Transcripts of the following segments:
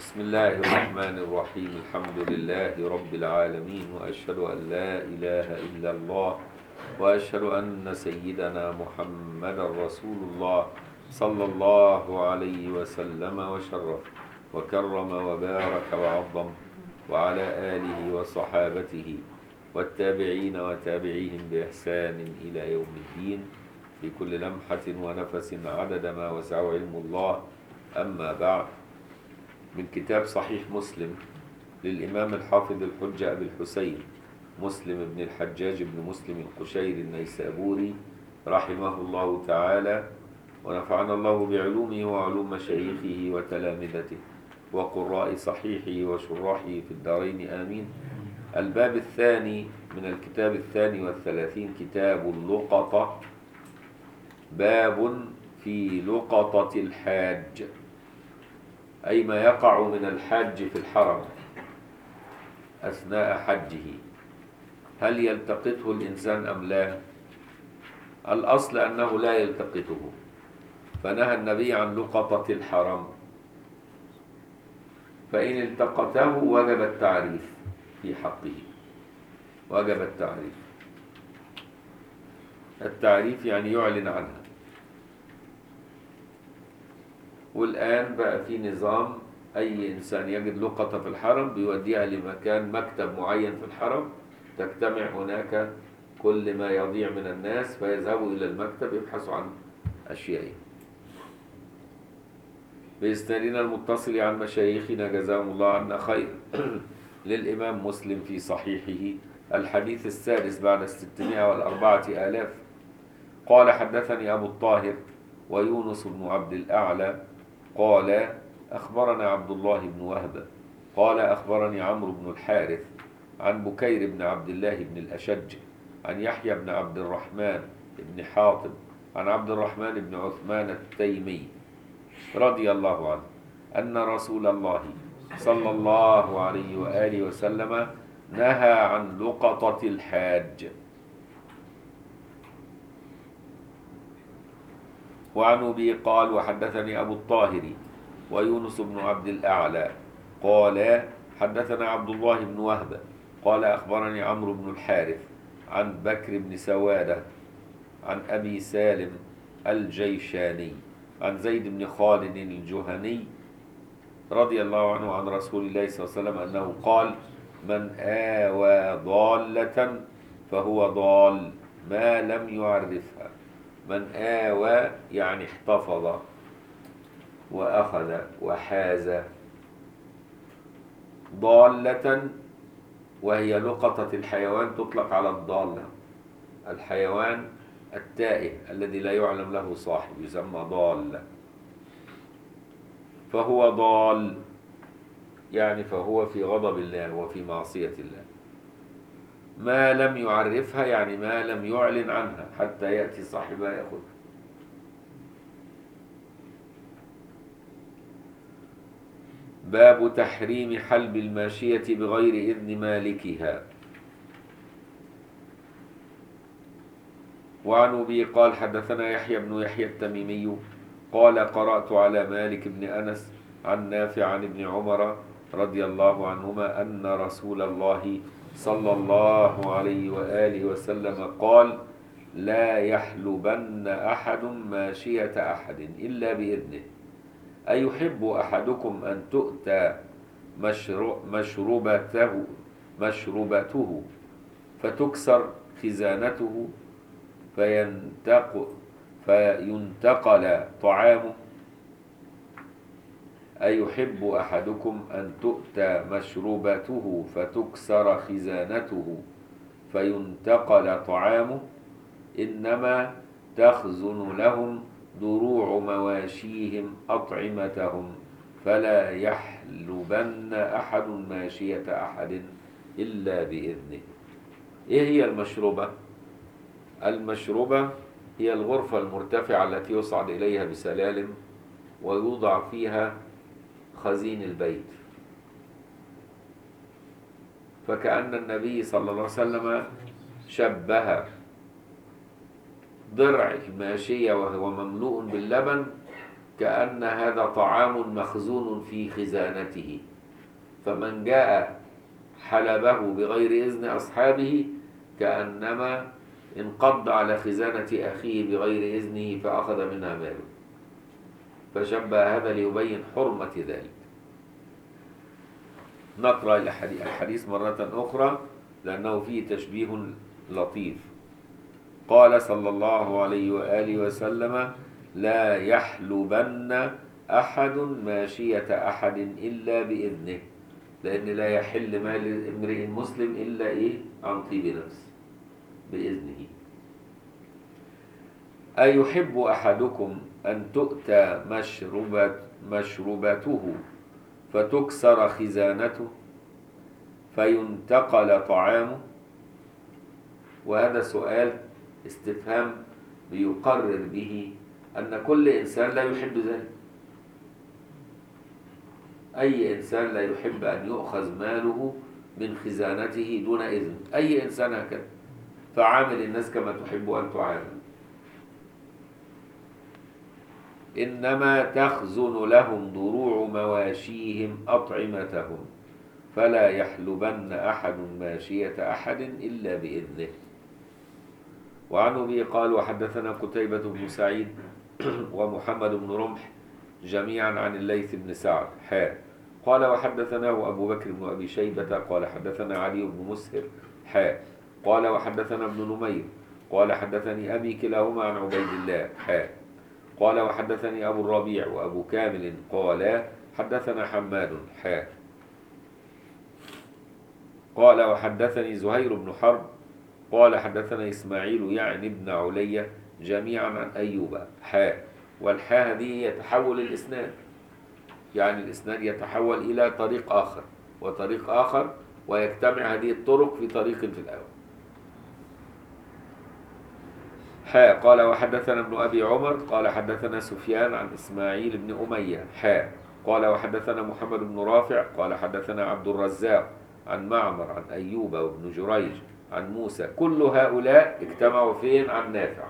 بسم الله الرحمن الرحيم. الحمد لله رب العالمين، وأشهد أن لا إله إلا الله، وأشهد أن سيدنا محمد رسول الله صلى الله عليه وسلم وشرف وكرم وبارك وعظم، وعلى آله وصحابته والتابعين وتابعيهم بإحسان إلى يوم الدين، في كل لمحة ونفس عدد ما وسعه علم الله. أما بعد، من كتاب صحيح مسلم للإمام الحافظ الحجة أبي الحسين مسلم بن الحجاج بن مسلم القشيري النيسابوري رحمه الله تعالى، ونفعنا الله بعلومه وعلوم مشايخه وتلامذته وقراء صحيحه وشراحه في الدارين آمين. الباب الثاني من الكتاب 32، كتاب اللقطة. باب في لقطة الحاج، أي ما يقع من الحاج في الحرم أثناء حجه، هل يلتقطه الإنسان أم لا؟ الأصل أنه لا يلتقطه، فنهى النبي عن لقطة الحرم، فإن التقطه وجب التعريف في حقه، وجب التعريف يعني يعلن عنها. والآن بقى في نظام، أي إنسان يجد لقطة في الحرم بيوديها لمكان، مكتب معين في الحرم، تجتمع هناك كل ما يضيع من الناس، فيذهبوا إلى المكتب يبحثوا عن أشياء. بإسنادنا المتصل عن مشايخنا جزاهم الله عنا خير للإمام مسلم في صحيحه الحديث السادس بعد 604 قال: حدثني أبو الطاهر ويونس بن عبد الأعلى قال: أخبرنا عبد الله بن وهب قال: أخبرني عمرو بن الحارث عن بكير بن عبد الله بن الأشج عن يحيى بن عبد الرحمن بن حاطب عن عبد الرحمن بن عثمان التيمي رضي الله عنه أن رسول الله صلى الله عليه وآله وسلم نهى عن لقطة الحاج. وعن أبي قال: وحدثني أبو الطاهر ويونس بن عبد الأعلى قال: حدثنا عبد الله بن وهب قال: أخبرني عمرو بن الحارث عن بكر بن سوادة عن أبي سالم الجيشاني عن زيد بن خالد الجهني رضي الله عنه عن رسول الله صلى الله عليه وسلم أنه قال: من آوى ضالة فهو ضال ما لم يعرفها. من آوى يعني احتفظ وأخذ وحاز. ضالة وهي لقطة الحيوان، تطلق على الضالة، الحيوان التائه الذي لا يعلم له صاحب يسمى ضال. فهو ضال يعني فهو في غضب الله وفي معصية الله. ما لم يعرفها يعني ما لم يعلن عنها حتى يأتي صاحبها يأخذها. باب تحريم حلب الماشية بغير إذن مالكها. وعن أبي قال: حدثنا يحيى بن يحيى التميمي قال: قرأت على مالك بن أنس عن نافع عن ابن عمر رضي الله عنهما أن رسول الله صلى الله عليه وآله وسلم قال: لا يحلبن أحد ماشية أحد إلا بإذنه. أيحب أحدكم أن تؤتى مشربته فتكسر خزانته فينتقل طعامه؟ أيحب أحدكم أن تؤتى مشروبته فتكسر خزانته فينتقل طعامه؟ إنما تخزن لهم دروع مواشيهم أطعمتهم، فلا يحلبن أحد ماشية أحد إلا بإذنه. إيه هي المشروبة؟ المشروبة هي الغرفة المرتفعة التي يصعد إليها بسلالم ويوضع فيها خزين البيت. فكأن النبي صلى الله عليه وسلم شبه ضرع الماشية وهو مملوء باللبن كأن هذا طعام مخزون في خزانته، فمن جاء حلبه بغير إذن أصحابه كأنما انقض على خزانة أخيه بغير إذنه فأخذ منها ماله، فشبه هذا ليبين حرمة ذلك. نقرأ الحديث مرة أخرى لأنه فيه تشبيه لطيف. قال صلى الله عليه وآله وسلم: لا يحلبن أحد ماشية أحد إلا بإذنه، لأن لا يحل مال امرئ مسلم إلا عن طيب نفس بإذنه. أيحب أحدكم أن تؤتى مشربته فتكسر خزانته فينتقل طعامه؟ وهذا سؤال استفهام بيقرر به أن كل إنسان لا يحب ذلك. أي إنسان لا يحب أن يؤخذ ماله من خزانته دون إذن، أي إنسان هكذا. فعامل الناس كما تحب أن تعامل. إنما تخزن لهم ضروع مواشيهم أطعمتهم، فلا يحلبن أحد ماشية أحد إلا بإذنه. وعن أبي قال: وحدثنا قتيبة بن سعيد ومحمد بن رمح جميعا عن الليث بن سعد قال: وحدثناه أبو بكر بن أبي شيبة قال: حدثنا علي بن مسهر قال: وحدثنا ابن نمير قال: حدثني أبي كلاهما عن عبيد الله قال: وحدثني أبو الربيع وأبو كامل قال: حدثنا حماد قال: وحدثني زهير بن حرب قال: حدثنا إسماعيل يعني ابن علية جميعا عن أيوب والحاء هذه يتحول الإسناد، يعني الإسناد يتحول إلى طريق آخر وطريق آخر، ويجتمع هذه الطرق في طريق في الأول. قال: وحدثنا ابن أبي عمر قال: حدثنا سفيان عن إسماعيل بن أمية قال: وحدثنا محمد بن رافع قال: حدثنا عبد الرزاق عن معمر عن أيوب وابن جريج عن موسى، كل هؤلاء اجتمعوا فين؟ عن نافع.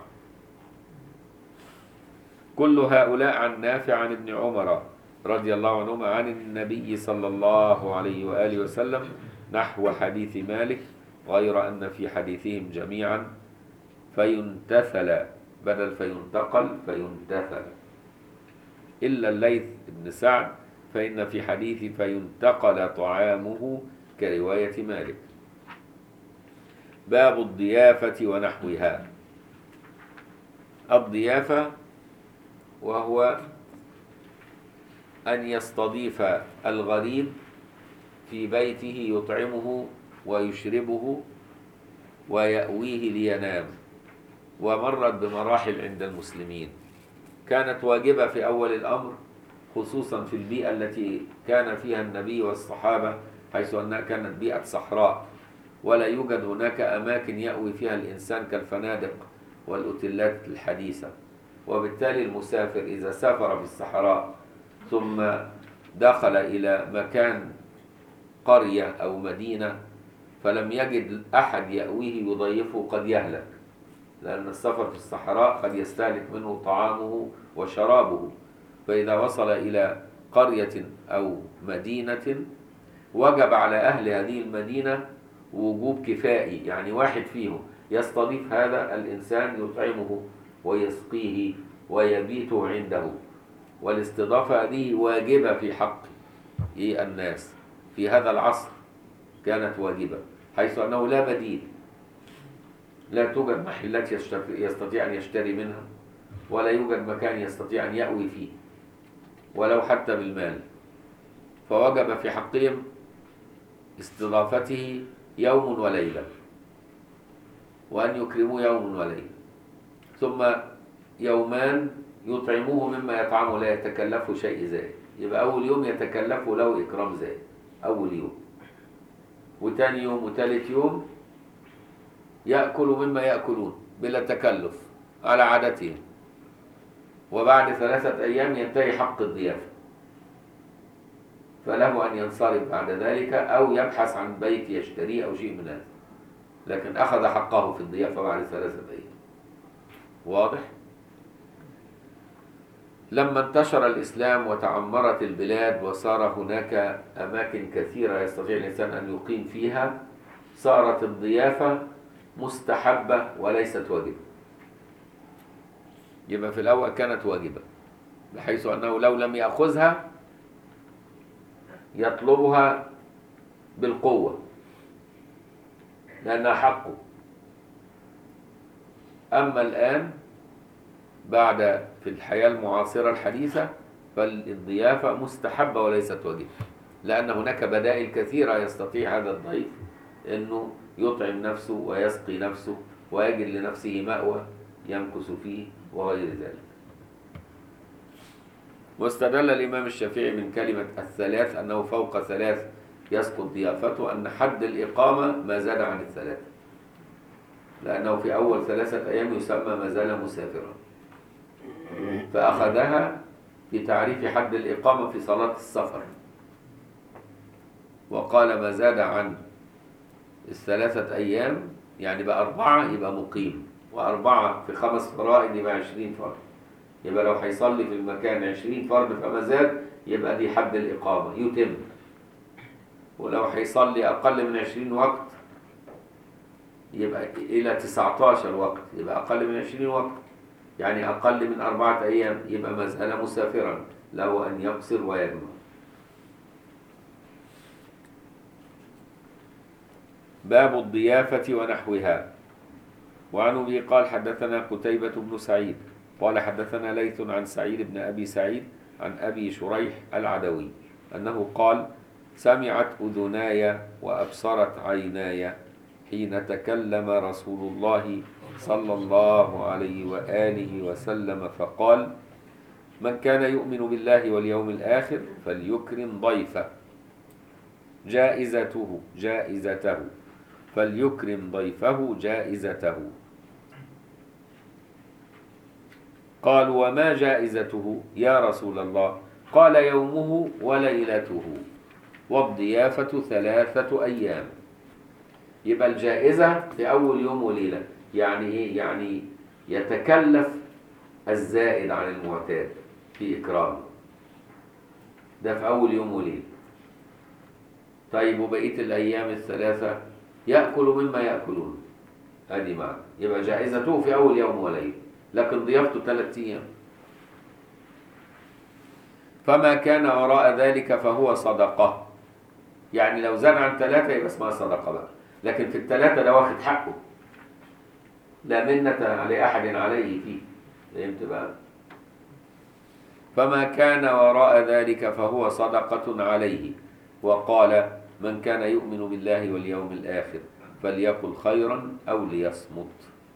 كل هؤلاء عن نافع عن ابن عمر رضي الله عنهما عن النبي صلى الله عليه وآله وسلم نحو حديث مالك، غير أن في حديثهم جميعا فينتثل بدل فينتقل فينتثل، إلا الليث بن سعد فإن في حديث فينتقل طعامه كرواية مالك. باب الضيافة ونحوها. الضيافة وهو أن يستضيف الغريب في بيته يطعمه ويشربه ويأويه لينام، ومرت بمراحل عند المسلمين. كانت واجبة في أول الأمر، خصوصا في البيئة التي كان فيها النبي والصحابة، حيث أنها كانت بيئة صحراء ولا يوجد هناك أماكن يأوي فيها الإنسان كالفنادق والأوتيلات الحديثة. وبالتالي المسافر إذا سافر في الصحراء ثم دخل إلى مكان قرية أو مدينة فلم يجد أحد يأويه يضيفه قد يهلك، لأن السفر في الصحراء قد يستهلك منه طعامه وشرابه. فإذا وصل إلى قرية أو مدينة وجب على أهل هذه المدينة وجوب كفائي، يعني واحد فيهم يستضيف هذا الإنسان يطعمه ويسقيه ويبيته عنده. والاستضافة هذه واجبة في حق الناس في هذا العصر، كانت واجبة، حيث أنه لا بديل، لا توجد محلات يستطيع أن يشتري منها، ولا يوجد مكان يستطيع أن يأوي فيه ولو حتى بالمال. فوجب في حقهم استضافته يوم وليلة، وأن يكرموا يوم وليلة، ثم يومان يطعموه مما يطعمه لا يتكلفه شيء زائد. يبقى أول يوم يتكلفه له إكرام زائد أول يوم، وتاني يوم وتالت يوم يأكل مما يأكلون بلا تكلف على عادتهم، وبعد 3 أيام ينتهي حق الضيافة، فله أن ينصرف بعد ذلك أو يبحث عن بيت يشتريه أو شيء من هذا، لكن أخذ حقه في الضيافة بعد 3 أيام. واضح؟ لما انتشر الإسلام وتعمرت البلاد وصار هناك أماكن كثيرة يستطيع الإنسان أن يقيم فيها، صارت الضيافة مستحبة وليست واجبة. يبقى في الأول كانت واجبة، بحيث أنه لو لم يأخذها يطلبها بالقوة لأنها حقه. أما الآن بعد في الحياة المعاصرة الحديثة فالضيافة مستحبة وليست واجبة، لأن هناك بدائل كثيرة يستطيع هذا الضيف أنه يطعم نفسه ويسقي نفسه ويجد لنفسه مأوى يمكث فيه وغير ذلك. واستدل الإمام الشافعي من كلمة الثلاث أنه فوق ثلاث يسقط ضيافته أن حد الإقامة ما زاد عن الثلاثة، لأنه في أول 3 أيام يسمى ما زال مسافرا، فأخذها في تعريف حد الإقامة في صلاة السفر، وقال ما زاد عن 3 أيام يعني بقى 4 يبقى مقيم، و4 في 5 فرائض يبقى 20 فرد. يبقى لو هيصلي في المكان 20 فرد فما زاد يبقى دي حد الإقامة يتم. ولو هيصلي أقل من 20 وقت يبقى إلى 19 وقت يبقى أقل من 20 وقت، يعني أقل من 4 أيام يبقى ما زال مسافرا، له أن يقصر ويجمع. باب الضيافة ونحوها. وعن أبي قال حدثنا قتيبة بن سعيد قال حدثنا ليث عن سعيد بن أبي سعيد عن أبي شريح العدوي أنه قال سمعت أذناي وأبصرت عيناي حين تكلم رسول الله صلى الله عليه وآله وسلم فقال من كان يؤمن بالله واليوم الآخر فليكرم ضيفه جائزته فليكرم ضيفه جائزته. قالوا وما جائزته يا رسول الله؟ قال يومه وليلته والضيافة 3 أيام. يبقى الجائزة في أول يوم وليلة، يعني إيه؟ يعني يتكلف الزائد عن المعتاد في إكرامه، ده في أول يوم وليلة. طيب وبقية الأيام 3 يأكل مما يأكلون، هذه معنى. يبقى جائزته في أول يوم وليلة، لكن ضيافته 3 أيام. فما كان وراء ذلك فهو صدقة، يعني لو زاد عن 3 يبقى اسمها صدقة بقى، لكن في ال3 ده واخد حقه، لا منة لأحد عليه فيه. فهمت بقى؟ فما كان وراء ذلك فهو صدقة عليه. وقال من كان يؤمن بالله واليوم الآخر فليقل خيرا أو ليصمت.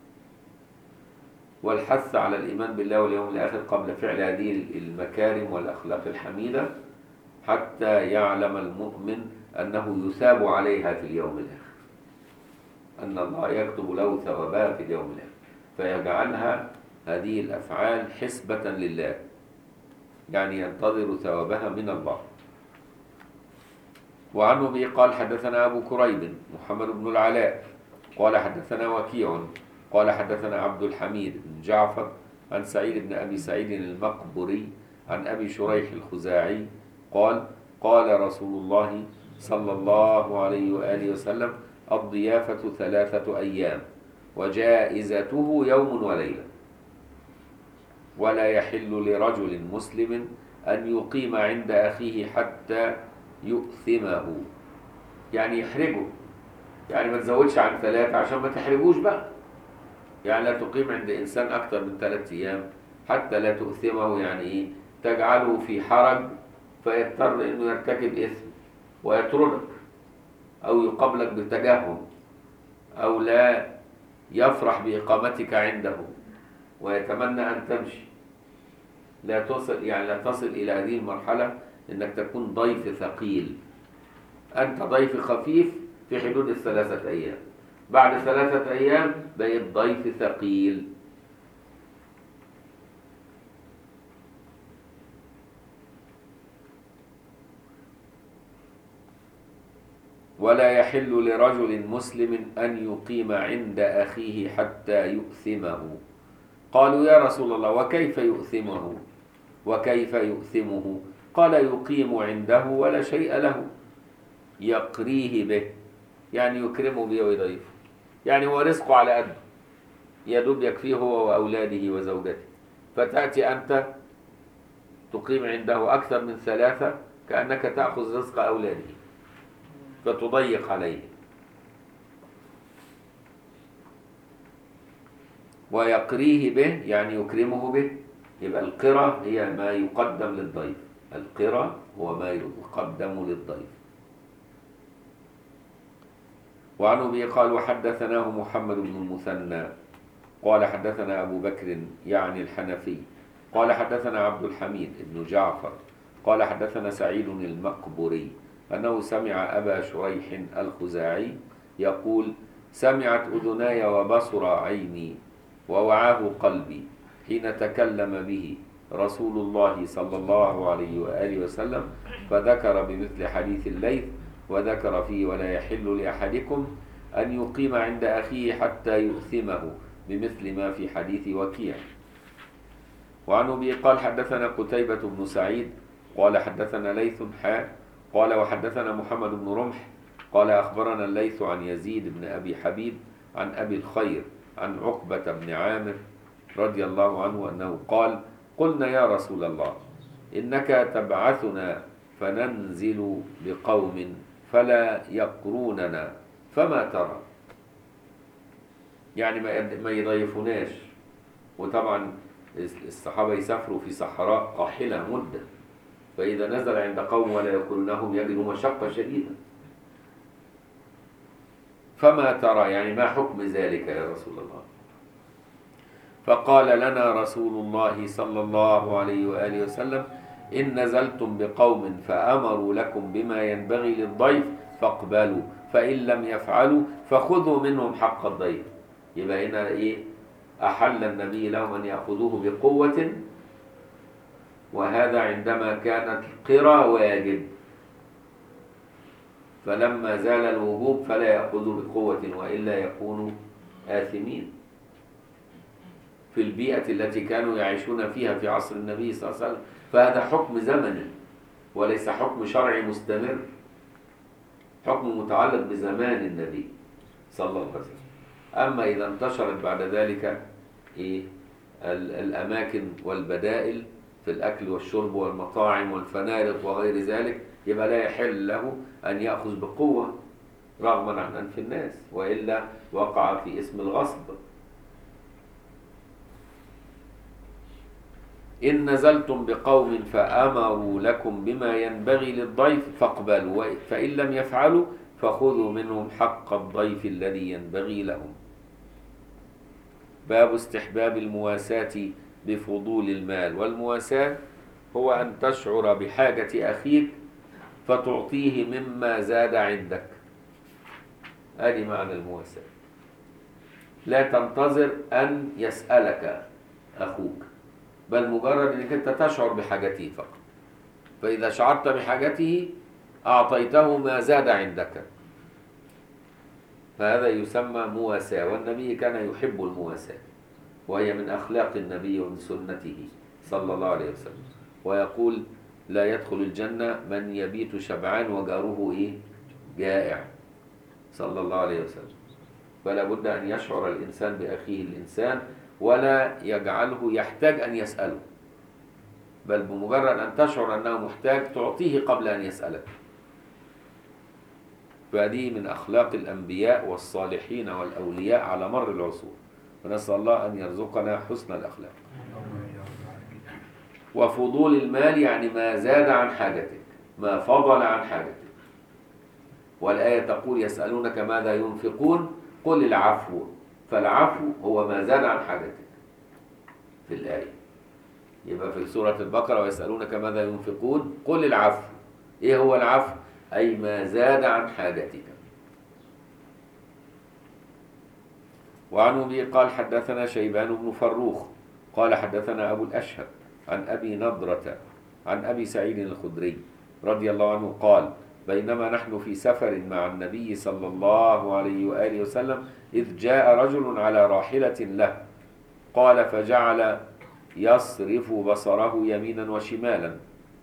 والحث على الإيمان بالله واليوم الآخر قبل فعل هذه المكارم والأخلاق الحميدة حتى يعلم المؤمن أنه يثاب عليها في اليوم الآخر، أن الله يكتب له ثوابها في اليوم الآخر، فيجعلها هذه الأفعال حسبة لله، يعني ينتظر ثوابها من الله. وعنه به قال حدثنا أبو كريب محمد بن العلاء قال حدثنا وكيع قال حدثنا عبد الحميد بن جعفر عن سعيد بن أبي سعيد المقبري عن أبي شريح الخزاعي قال قال رسول الله صلى الله عليه وآله وسلم الضيافة 3 أيام وجائزته يوم وليلة، ولا يحل لرجل مسلم أن يقيم عند أخيه حتى يؤثمه، يعني يحرجه، يعني ما تزودش عن 3 عشان ما تحرجوش بقى، يعني لا تقيم عند إنسان أكثر من 3 أيام حتى لا تؤثمه، يعني إيه؟ تجعله في حرج فيضطر إنه يرتكب إثم ويطردك أو يقابلك بتجهم أو لا يفرح بإقامتك عنده ويتمنى أن تمشي. لا تصل إلى هذه المرحلة إنك تكون ضيف ثقيل. أنت ضيف خفيف في حدود 3 أيام، بعد 3 أيام بقيت ضيف ثقيل. ولا يحل لرجل مسلم أن يقيم عند أخيه حتى يؤثمه. قالوا يا رسول الله وكيف يؤثمه؟ وكيف يؤثمه؟ قال يقيم عنده ولا شيء له، يقريه به، يعني يكرمه به ويضيفه، يعني هو رزقه على قده، يدوب يكفيه هو وأولاده وزوجته، فتأتي أنت تقيم عنده أكثر من 3 كأنك تأخذ رزق أولاده فتضيق عليه. ويقريه به يعني يكرمه به، يبقى القرى هي ما يقدم للضيف، القرى هو ما يقدم للضيف. وعن أبي قال وحدثناه محمد بن المثنى قال حدثنا أبو بكر يعني الحنفي قال حدثنا عبد الحميد بن جعفر قال حدثنا سعيد المقبري أنه سمع أبا شريح الخزاعي يقول سمعت أذناي وبصر عيني ووعاه قلبي حين تكلم به رسول الله صلى الله عليه وآله وسلم، فذكر بمثل حديث الليث وذكر فيه ولا يحل لأحدكم أن يقيم عند أخيه حتى يؤثمه بمثل ما في حديث وكيع. وعن أبي قال حدثنا قتيبة بن سعيد قال حدثنا ليث قال وحدثنا محمد بن رمح قال أخبرنا الليث عن يزيد بن أبي حبيب عن أبي الخير عن عقبة بن عامر رضي الله عنه أنه قال قلنا يا رسول الله إنك تبعثنا فننزل بقوم فلا يقروننا فما ترى؟ يعني ما يضيفوناش، وطبعا الصحابة يسافروا في صحراء قاحلة مدة، فإذا نزل عند قوم ولا يقرونهم يجدوا مشقة شديدة، فما ترى؟ يعني ما حكم ذلك يا رسول الله؟ فقال لنا رسول الله صلى الله عليه وآله وسلم إن نزلتم بقوم فأمروا لكم بما ينبغي للضيف فاقبلوا، فإن لم يفعلوا فخذوا منهم حق الضيف. يبقى هنا إيه؟ أحل النبي لهم أن يأخذوه بقوة، وهذا عندما كانت القرى واجب، فلما زال الوجوب فلا يأخذوا بقوة وإلا يكونوا آثمين. في البيئة التي كانوا يعيشون فيها في عصر النبي صلى الله عليه وسلم، فهذا حكم زمني وليس حكم شرعي مستمر، حكم متعلق بزمان النبي صلى الله عليه وسلم. أما إذا انتشرت بعد ذلك الأماكن والبدائل في الأكل والشرب والمطاعم والفنادق وغير ذلك، يبقى لا يحل له أن يأخذ بقوة رغما عن أنف الناس، وإلا وقع في اسم الغصب. إن نزلتم بقوم فأمروا لكم بما ينبغي للضيف فاقبلوا، فإن لم يفعلوا فخذوا منهم حق الضيف الذي ينبغي لهم. باب استحباب المواساة بفضول المال. والمواساة هو أن تشعر بحاجة أخيك فتعطيه مما زاد عندك، هذه معنى المواساة. لا تنتظر أن يسألك أخوك، بل مجرد أنك أنت تشعر بحاجته فقط، فإذا شعرت بحاجته أعطيته ما زاد عندك، فهذا يسمى مواساة. والنبي كان يحب المواساة، وهي من أخلاق النبي ومن سنته صلى الله عليه وسلم. ويقول لا يدخل الجنة من يبيت شبعان وجاره جائع صلى الله عليه وسلم. فلا بد أن يشعر الإنسان بأخيه الإنسان، ولا يجعله يحتاج أن يسأله، بل بمجرد أن تشعر أنه محتاج تعطيه قبل أن يسألك. فهذه من أخلاق الأنبياء والصالحين والأولياء على مر العصور، ونسأل الله أن يرزقنا حسن الأخلاق. وفضول المال يعني ما زاد عن حاجتك، ما فضل عن حاجتك. والآية تقول يسألونك ماذا ينفقون قل العفو، فالعفو هو ما زاد عن حاجتك في الآية. يبقى في سورة البقرة ويسألونك ماذا ينفقون قل العفو. إيه هو العفو؟ أي ما زاد عن حاجتك. وعن أبي قال حدثنا شيبان بن فروخ قال حدثنا أبو الأشهب عن أبي نضرة عن أبي سعيد الخدري رضي الله عنه قال بينما نحن في سفر مع النبي صلى الله عليه وآله وسلم إذ جاء رجل على راحلة له، قال فجعل يصرف بصره يمينا وشمالا.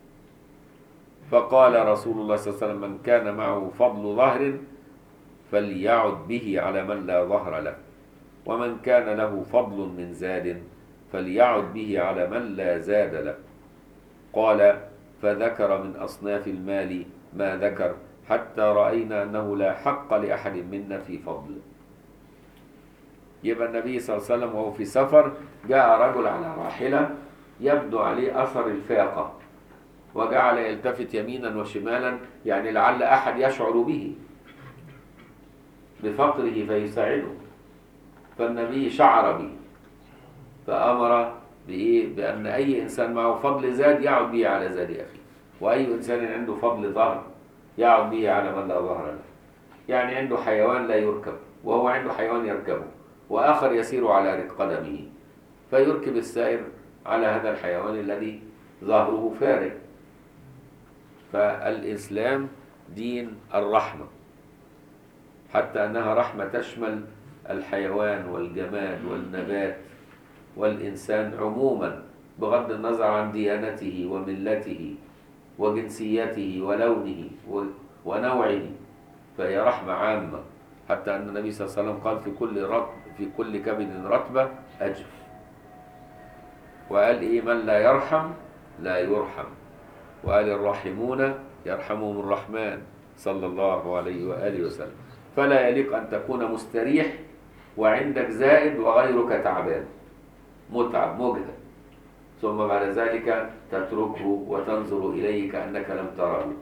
فقال رسول الله صلى الله عليه وسلم: من كان معه فضل ظهر فليعد به على من لا ظهر له، ومن كان له فضل من زاد فليعد به على من لا زاد له. قال: فذكر من أصناف المال ما ذكر، حتى رأينا أنه لا حق لأحد منا في فضل. يبقى النبي صلى الله عليه وسلم وهو في سفر جاء رجل على راحلة يبدو عليه أثر الفاقة، وجعل يلتفت يمينا وشمالا، يعني لعل أحد يشعر به بفقره فيساعده. فالنبي شعر به فأمر بإيه؟ بأن أي إنسان معه فضل زاد يعد به على زاد أخيه، وأي إنسان عنده فضل ظهر يعد به على من لا ظهر له. يعني عنده حيوان لا يركب وهو عنده حيوان يركبه، وآخر يسير على قدمه، فيركب السائر على هذا الحيوان الذي ظهره فارغ. فالإسلام دين الرحمة، حتى أنها رحمة تشمل الحيوان والجماد والنبات والإنسان عموما، بغض النظر عن ديانته وملته وجنسيته ولونه ونوعه، فهي رحمة عامة. حتى أن النبي صلى الله عليه وسلم قال: في كل كبد رطبة أجر. وقال إيه؟ من لا يرحم لا يرحم. وقال: الراحمون يرحمهم الرحمن صلى الله عليه وآله وسلم. فلا يليق أن تكون مستريح وعندك زائد وغيرك تعبان متعب مجهد، ثم بعد ذلك تتركه وتنظر إليه كأنك لم تره.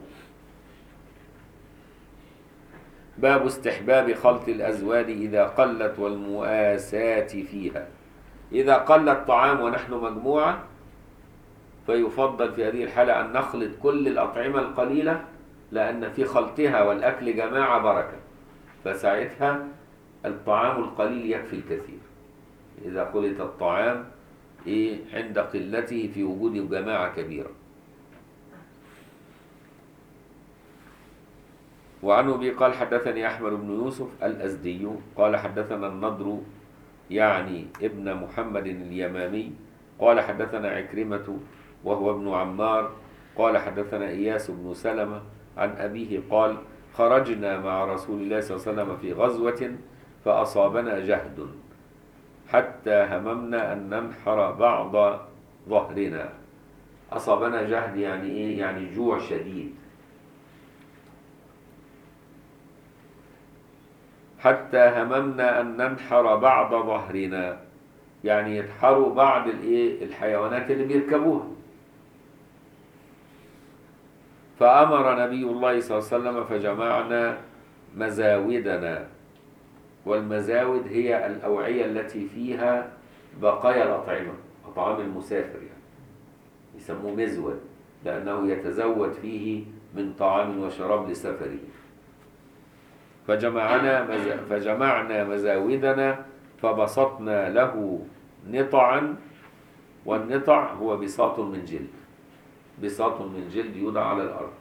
باب استحباب خلط الأزواج إذا قلت والمؤاساة فيها. إذا قل الطعام ونحن مجموعة فيفضل في هذه الحالة أن نخلط كل الأطعمة القليلة، لأن في خلطها والأكل جماعة بركة، فساعتها الطعام القليل يكفي الكثير. إذا خلط الطعام عند قلته في وجود جماعة كبيرة. وعنه به قال: حدثني أحمد بن يوسف الأزدي قال: حدثنا النضر يعني ابن محمد اليمامي قال: حدثنا عكرمة وهو ابن عمار قال: حدثنا إياس بن سلمة عن أبيه قال: خرجنا مع رسول الله صلى الله عليه وسلم في غزوة فأصابنا جهد حتى هممنا أن ننحر بعض ظهرنا. أصابنا جهد يعني إيه؟ يعني جوع شديد. حتى هممنا أن ننحر بعض ظهرنا، يعني ينحروا بعض الحيوانات اللي بيركبوها. فأمر نبي الله صلى الله عليه وسلم فجمعنا مزاودنا. والمزاود هي الأوعية التي فيها بقايا الأطعمة، أطعام المسافر، يعني يسموه مزود لأنه يتزود فيه من طعام وشراب لسفره. فجمعنا مزاودنا فبسطنا له نطعا، والنطع هو بساط من جلد، بساط من جلد يوضع على الأرض.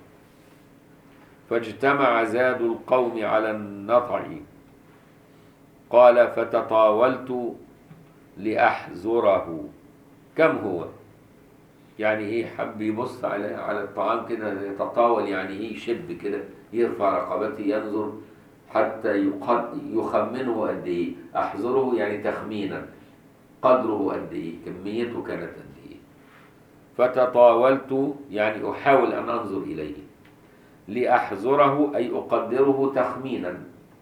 فاجتمع زاد القوم على النطع. قال: فتطاولت لأحزره. كم هو؟ يعني ايه؟ حب يبص على الطعام كده، يتطاول يعني ايه؟ يشب كده، يرفع رقبته ينظر حتى يخمنه قد ايه. أحزره يعني تخمينا، قدره قد ايه، كميته كانت قد ايه. فتطاولت يعني أحاول أن أنظر إليه. لأحزره أي أقدره تخمينا.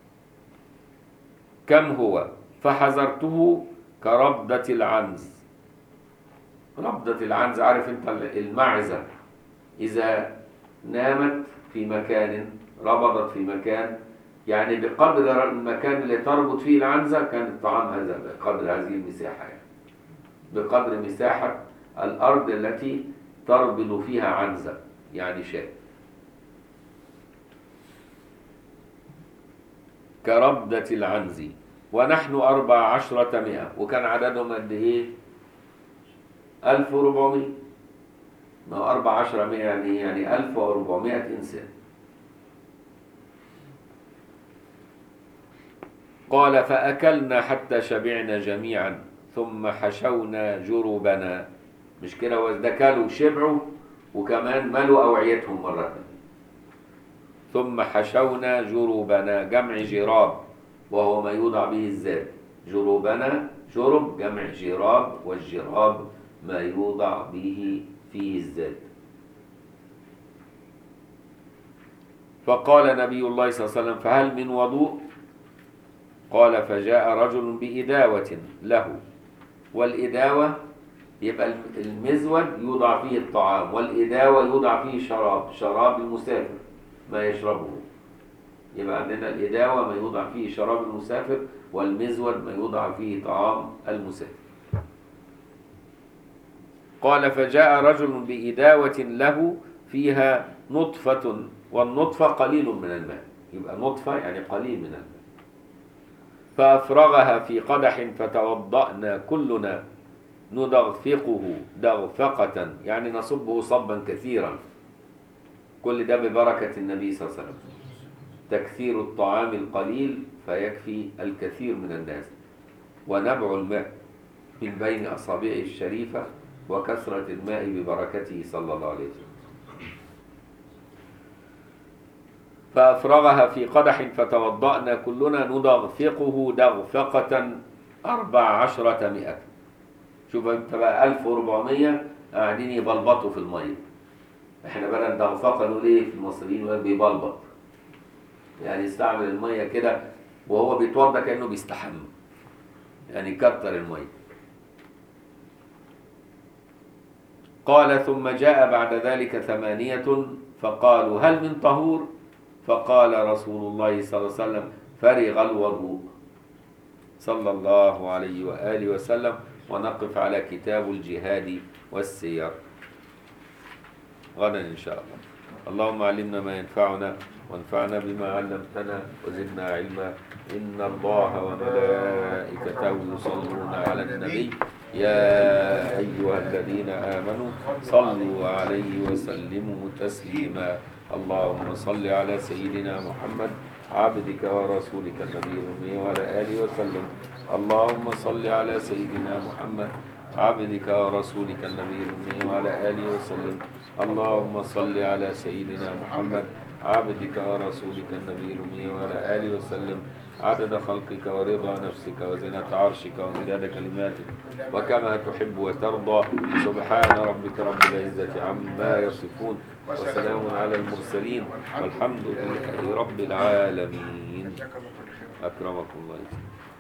كم هو؟ فحزرته كربدة العنز. ربدة العنز، عارف انت المعزة إذا نامت في مكان، ربضت في مكان، يعني بقدر المكان اللي تربط فيه العنزة كان الطعام هذا، بقدر هذه المساحة، يعني بقدر مساحة الأرض التي تربض فيها عنزة، يعني شاء. كربدة العنز. ونحن 1400، وكان عددهم قد ايه؟ 1400. ما هو 1400 يعني 1400 إنسان. قال: فأكلنا حتى شبعنا جميعا ثم حشونا جربنا. مش كده، وده كلوا وشبعوا وكمان ملوا أوعيتهم مرة تانية. ثم حشونا جربنا، جمع جراب وهو ما يوضع به الزاد. جربنا جرب جمع جراب، والجراب ما يوضع به فيه الزاد. فقال نبي الله صلى الله عليه وسلم فهل من وضوء؟ قال فجاء رجل بإداوة له، والإداوة يبقى المزود يوضع فيه الطعام، والإداوة يوضع فيه شراب، شراب المسافر ما يشربه. يبقى عندنا الإداوة ما يوضع فيه شراب المسافر، والمزود ما يوضع فيه طعام المسافر. قال فجاء رجل بإداوة له فيها نطفة، والنطفة قليل من الماء، يبقى نطفة يعني قليل من الماء. فأفرغها في قدح فتوضأنا كلنا ندغفقه دغفقة، يعني نصبه صبا كثيرا. كل ده ببركة النبي صلى الله عليه وسلم. تكثير الطعام القليل فيكفي الكثير من الناس، ونبع الماء من بين أصابعه الشريفة، وكثرة الماء ببركته صلى الله عليه وسلم. فأفرغها في قدح فتوضأنا كلنا ندغفقه دغفقة 1400. شوف انت بقى 1400 قاعدين يبلبطوا في المية. احنا بقى ندغفقه نقول ايه في المصريين؟ يقول بيبلبط، يعني يستعمل المية كده وهو بيتوضى كأنه بيستحمى، يعني يكتر المية. قال ثم جاء بعد ذلك 8 فقالوا هل من طهور؟ فقال رسول الله صلى الله عليه وسلم فرغ الوضوء صلى الله عليه وآله وسلم. ونقف على كتاب الجهاد والسير غدا إن شاء الله. اللهم علمنا ما ينفعنا، وانفعنا بما علمتنا، وزدنا علما. إن الله وملائكته يصلون على النبي يا أيها الذين آمنوا صلوا عليه وسلموا تسليما. اللهم صل على سيدنا محمد عبدك ورسولك النبي الأمي وعلى آله وسلم. اللهم صل على سيدنا محمد عبدك ورسولك النبي الأمي وعلى آله وسلم. اللهم صل على سيدنا محمد عبدك ورسولك النبي الأمي وعلى آله وسلم، عدد خلقك ورضا نفسك وزنة عرشك ومداد كلماتك وكما تحب وترضى. سبحان ربك رب العزة عما يصفون، وسلام على المرسلين، والحمد لله رب العالمين. أكرمكم الله.